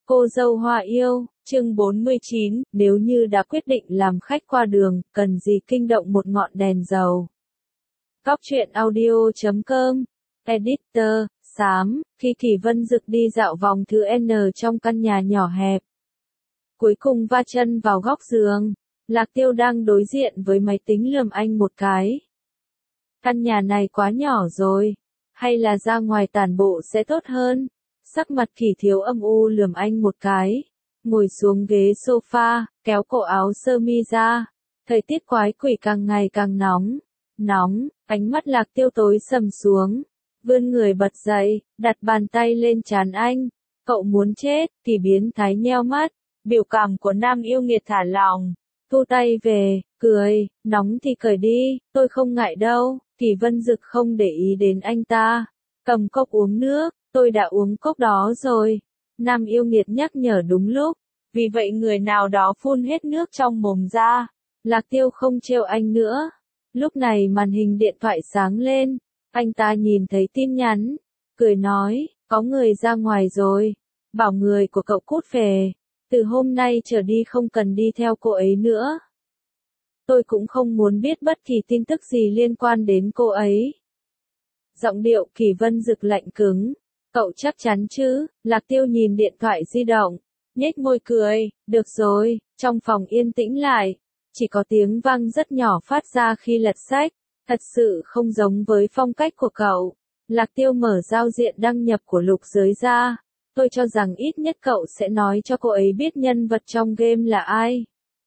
Cô dâu Hoa yêu, chương 49, nếu như đã quyết định làm khách qua đường, cần gì kinh động một ngọn đèn dầu. Góc truyện audio.com, Editor, Xám, khi Kỳ Vân Dực đi dạo vòng thứ N trong căn nhà nhỏ hẹp. Cuối cùng va chân vào góc giường, Lạc Tiêu đang đối diện với máy tính lườm anh một cái. Căn nhà này quá nhỏ rồi, hay là ra ngoài tản bộ sẽ tốt hơn? Sắc mặt Kỳ Thiếu âm u lườm anh một cái, ngồi xuống ghế sofa, kéo cổ áo sơ mi ra. Thời tiết quái quỷ càng ngày càng nóng, ánh mắt Lạc Tiêu tối sầm xuống, vươn người bật dậy, đặt bàn tay lên trán anh. Cậu muốn chết? Kỳ biến thái nheo mắt, biểu cảm của nam yêu nghiệt thả lỏng, thu tay về, cười, nóng thì cởi đi, tôi không ngại đâu. Kỳ Vân Dực không để ý đến anh ta, cầm cốc uống nước. Tôi đã uống cốc đó rồi. Nam yêu nghiệt nhắc nhở đúng lúc. Vì vậy người nào đó phun hết nước trong mồm ra. Lạc Tiêu không trêu anh nữa. Lúc này màn hình điện thoại sáng lên. Anh ta nhìn thấy tin nhắn, cười nói, có người ra ngoài rồi. Bảo người của cậu cút về. Từ hôm nay trở đi không cần đi theo cô ấy nữa. Tôi cũng không muốn biết bất kỳ tin tức gì liên quan đến cô ấy. Giọng điệu Kỳ Vân Dực lạnh cứng. Cậu chắc chắn chứ? Lạc Tiêu nhìn điện thoại di động, nhếch môi cười, được rồi. Trong phòng yên tĩnh lại, chỉ có tiếng vang rất nhỏ phát ra khi lật sách, thật sự không giống với phong cách của cậu. Lạc Tiêu mở giao diện đăng nhập của lục giới ra, tôi cho rằng ít nhất cậu sẽ nói cho cô ấy biết nhân vật trong game là ai.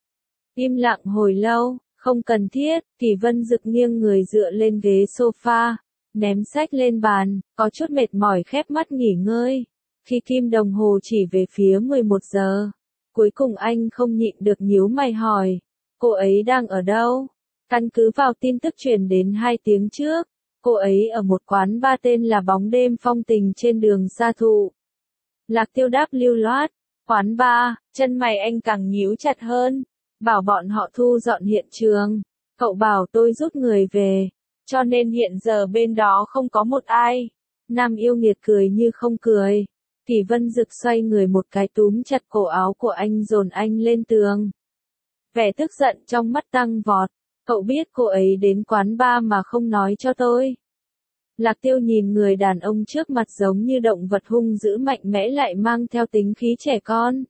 Im lặng hồi lâu, không cần thiết. Kỳ Vân Dực nghiêng người dựa lên ghế sofa, ném sách lên bàn, có chút mệt mỏi khép mắt nghỉ ngơi. Khi kim đồng hồ chỉ về phía 11 giờ, cuối cùng anh không nhịn được nhíu mày hỏi, cô ấy đang ở đâu? Căn cứ vào tin tức truyền đến 2 tiếng trước, cô ấy ở một quán bar tên là Bóng Đêm Phong Tình trên đường Sa Thụ. Lạc Tiêu đáp lưu loát, quán bar, chân mày anh càng nhíu chặt hơn, bảo bọn họ thu dọn hiện trường, cậu bảo tôi rút người về. Cho nên hiện giờ bên đó không có một ai. Nam yêu nghiệt cười như không cười. Kỳ Vân Dực xoay người một cái túm chặt cổ áo của anh dồn anh lên tường. Vẻ tức giận trong mắt tăng vọt. Cậu biết cô ấy đến quán bar mà không nói cho tôi. Lạc Tiêu nhìn người đàn ông trước mặt giống như động vật hung dữ mạnh mẽ lại mang theo tính khí trẻ con.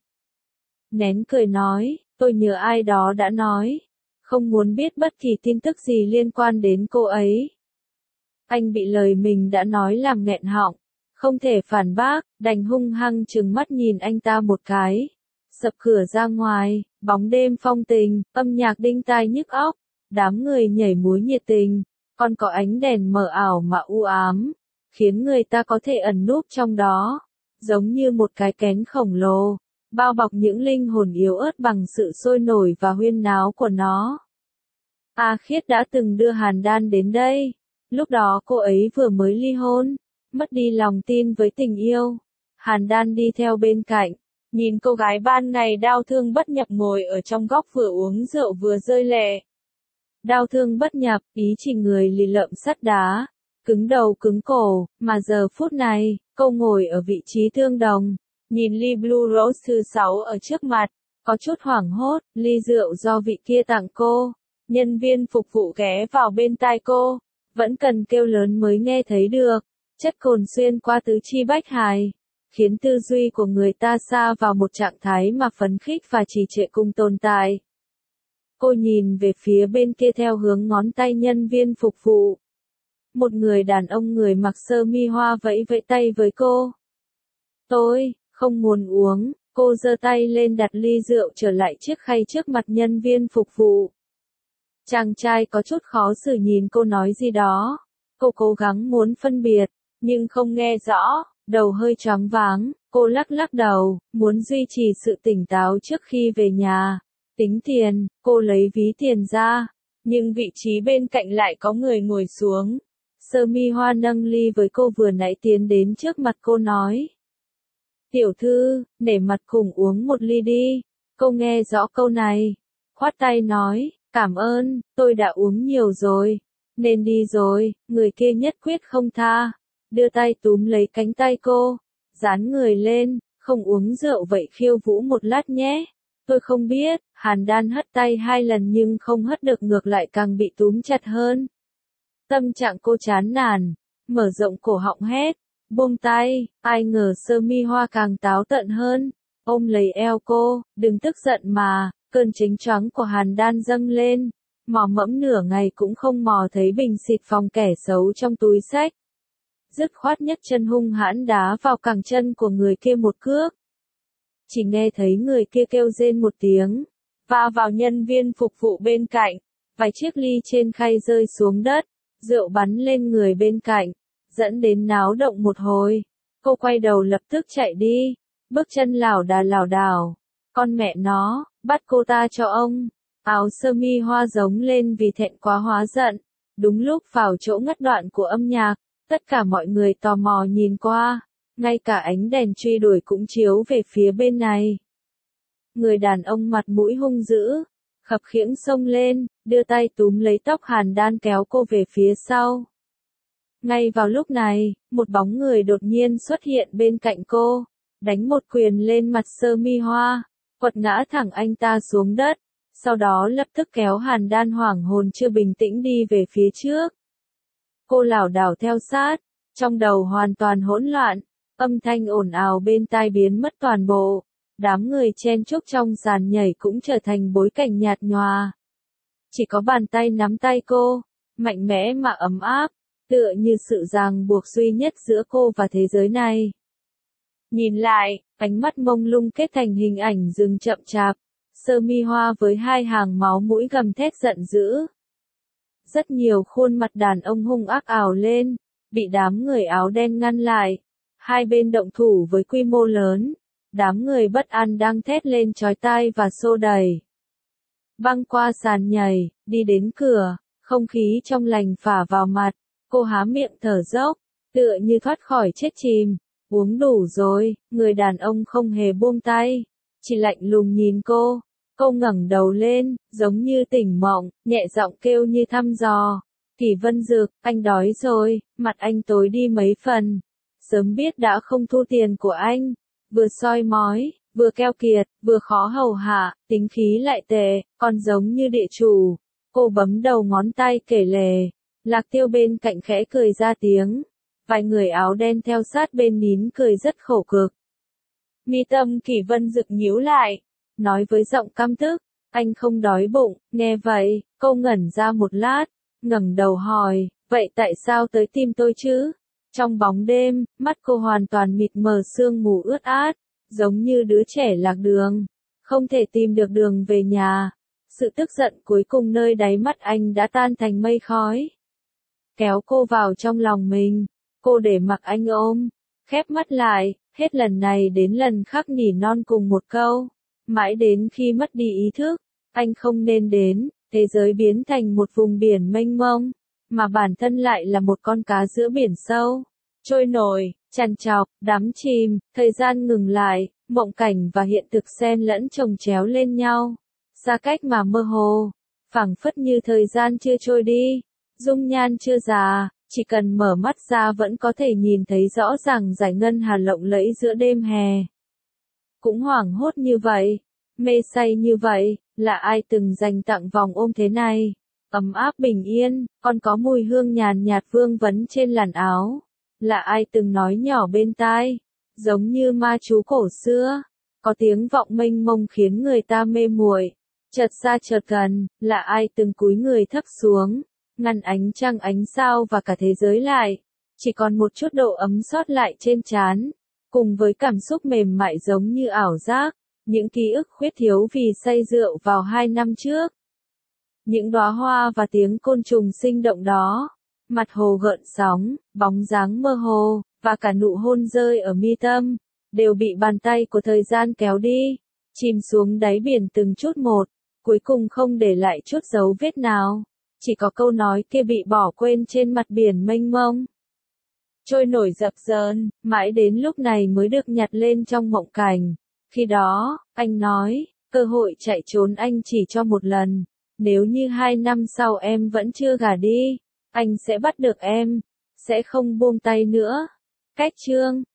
Nén cười nói, tôi nhớ ai đó đã nói. Không muốn biết bất kỳ tin tức gì liên quan đến cô ấy. Anh bị lời mình đã nói làm nghẹn họng, không thể phản bác, đành hung hăng trừng mắt nhìn anh ta một cái. Sập cửa ra ngoài, Bóng Đêm Phong Tình, âm nhạc đinh tai nhức óc, đám người nhảy múa nhiệt tình, còn có ánh đèn mờ ảo mà u ám, khiến người ta có thể ẩn núp trong đó, giống như một cái kén khổng lồ, bao bọc những linh hồn yếu ớt bằng sự sôi nổi và huyên náo của nó. A Khiết đã từng đưa Hàn Đan đến đây. Lúc đó cô ấy vừa mới ly hôn, mất đi lòng tin với tình yêu. Hàn Đan đi theo bên cạnh, nhìn cô gái ban ngày đau thương bất nhập ngồi ở trong góc vừa uống rượu vừa rơi lệ. Đau thương bất nhập, ý chỉ người lì lợm sắt đá, cứng đầu cứng cổ, mà giờ phút này, cô ngồi ở vị trí tương đồng, nhìn ly Blue Rose thứ 6 ở trước mặt, có chút hoảng hốt, ly rượu do vị kia tặng cô. Nhân viên phục vụ ghé vào bên tai cô, vẫn cần kêu lớn mới nghe thấy được, chất cồn xuyên qua tứ chi bách hài, khiến tư duy của người ta sa vào một trạng thái mà phấn khích và trì trệ cùng tồn tại. Cô nhìn về phía bên kia theo hướng ngón tay nhân viên phục vụ. Một người đàn ông người mặc sơ mi hoa vẫy vẫy tay với cô. Tôi không muốn uống, cô giơ tay lên đặt ly rượu trở lại chiếc khay trước mặt nhân viên phục vụ. Chàng trai có chút khó xử nhìn cô nói gì đó. Cô cố gắng muốn phân biệt, nhưng không nghe rõ, đầu hơi choáng váng, cô lắc lắc đầu, muốn duy trì sự tỉnh táo trước khi về nhà. Tính tiền, cô lấy ví tiền ra, nhưng vị trí bên cạnh lại có người ngồi xuống. Sơ mi hoa nâng ly với cô vừa nãy tiến đến trước mặt cô nói. Tiểu thư, nể mặt cùng uống một ly đi. Cô nghe rõ câu này, khoát tay nói. Cảm ơn, tôi đã uống nhiều rồi. Nên đi rồi, người kia nhất quyết không tha. Đưa tay túm lấy cánh tay cô, dán người lên, không uống rượu vậy khiêu vũ một lát nhé. Tôi không biết, Hàn Đan hất tay 2 lần nhưng không hất được, ngược lại càng bị túm chặt hơn. Tâm trạng cô chán nản, mở rộng cổ họng hét, buông tay, ai ngờ Sơ Mi Hoa càng táo tợn hơn, ôm lấy eo cô, đừng tức giận mà, cơn chính choáng của Hàn Đan dâng lên, mò mẫm nửa ngày cũng không mò thấy bình xịt phòng kẻ xấu trong túi xách. Dứt khoát nhấc chân hung hãn đá vào cẳng chân của người kia một cước. Chỉ nghe thấy người kia kêu rên một tiếng, va vào nhân viên phục vụ bên cạnh, vài chiếc ly trên khay rơi xuống đất, rượu bắn lên người bên cạnh, dẫn đến náo động một hồi. Cô quay đầu lập tức chạy đi, bước chân lảo đảo, con mẹ nó, bắt cô ta cho ông. Áo sơ mi Hoa giống lên vì thẹn quá hóa giận. Đúng lúc vào chỗ ngắt đoạn của âm nhạc, tất cả mọi người tò mò nhìn qua, ngay cả ánh đèn truy đuổi cũng chiếu về phía bên này. Người đàn ông mặt mũi hung dữ, khập khiễng xông lên, đưa tay túm lấy tóc Hàn Đan kéo cô về phía sau. Ngay vào lúc này, một bóng người đột nhiên xuất hiện bên cạnh cô, đánh một quyền lên mặt Sơ Mi Hoa, quật ngã thẳng anh ta xuống đất, sau đó lập tức kéo Hàn Đan hoảng hồn chưa bình tĩnh đi về phía trước. Cô lảo đảo theo sát, trong đầu hoàn toàn hỗn loạn, âm thanh ồn ào bên tai biến mất toàn bộ, đám người chen chúc trong sàn nhảy cũng trở thành bối cảnh nhạt nhòa. Chỉ có bàn tay nắm tay cô, mạnh mẽ mà ấm áp, tựa như sự ràng buộc duy nhất giữa cô và thế giới này. Nhìn lại, ánh mắt mông lung kết thành hình ảnh dừng chậm chạp, Sơ Mi Hoa với 2 hàng máu mũi gầm thét giận dữ. Rất nhiều khuôn mặt đàn ông hung ác ào lên, bị đám người áo đen ngăn lại. Hai bên động thủ với quy mô lớn, đám người bất an đang thét lên chói tai và xô đẩy. Băng qua sàn nhảy, đi đến cửa, không khí trong lành phả vào mặt, cô há miệng thở dốc, tựa như thoát khỏi chết chìm. Uống đủ rồi, người đàn ông không hề buông tay, chỉ lạnh lùng nhìn cô. Cô ngẩng đầu lên, giống như tỉnh mộng, nhẹ giọng kêu như thăm dò. Kỷ Vân Dực, anh đói rồi, mặt anh tối đi mấy phần. Sớm biết đã không thu tiền của anh. Vừa soi mói, vừa keo kiệt, vừa khó hầu hạ, tính khí lại tệ, còn giống như địa chủ. Cô bấm đầu ngón tay kể lể. Lạc Tiêu bên cạnh khẽ cười ra tiếng. Vài người áo đen theo sát bên nín cười rất khổ cực. Mi tâm Kỷ Vân Dực nhíu lại, nói với giọng căm tức, anh không đói bụng. Nghe vậy, cô ngẩn ra một lát, ngẩng đầu hỏi, vậy tại sao tới tìm tôi chứ? Trong bóng đêm, mắt cô hoàn toàn mịt mờ sương mù ướt át, giống như đứa trẻ lạc đường, không thể tìm được đường về nhà. Sự tức giận cuối cùng nơi đáy mắt anh đã tan thành mây khói. Kéo cô vào trong lòng mình, cô để mặc anh ôm, khép mắt lại, hết lần này đến lần khác nỉ non cùng một câu. Mãi đến khi mất đi ý thức, anh không nên đến, thế giới biến thành một vùng biển mênh mông, mà bản thân lại là một con cá giữa biển sâu, trôi nổi, trằn trọc, đắm chìm, thời gian ngừng lại, mộng cảnh và hiện thực xen lẫn chồng chéo lên nhau, xa cách mà mơ hồ, phảng phất như thời gian chưa trôi đi, dung nhan chưa già, chỉ cần mở mắt ra vẫn có thể nhìn thấy rõ ràng dải ngân hà lộng lẫy giữa đêm hè. Cũng hoảng hốt như vậy, mê say như vậy, là ai từng dành tặng vòng ôm thế này, ấm áp bình yên, còn có mùi hương nhàn nhạt vương vấn trên làn áo, là ai từng nói nhỏ bên tai, giống như ma chú cổ xưa, có tiếng vọng mênh mông khiến người ta mê muội, chợt xa chợt gần, là ai từng cúi người thấp xuống, ngăn ánh trăng ánh sao và cả thế giới lại, chỉ còn một chút độ ấm sót lại trên trán, cùng với cảm xúc mềm mại giống như ảo giác. Những ký ức khuyết thiếu vì say rượu vào 2 năm trước. Những đóa hoa và tiếng côn trùng sinh động đó. Mặt hồ gợn sóng, bóng dáng mơ hồ, và cả nụ hôn rơi ở mi tâm, đều bị bàn tay của thời gian kéo đi, chìm xuống đáy biển từng chút một, cuối cùng không để lại chút dấu vết nào. Chỉ có câu nói kia bị bỏ quên trên mặt biển mênh mông. Trôi nổi dập dờn, mãi đến lúc này mới được nhặt lên trong mộng cảnh. Khi đó, anh nói, cơ hội chạy trốn anh chỉ cho một lần, nếu như 2 năm sau em vẫn chưa gả đi, anh sẽ bắt được em, sẽ không buông tay nữa. Cách chương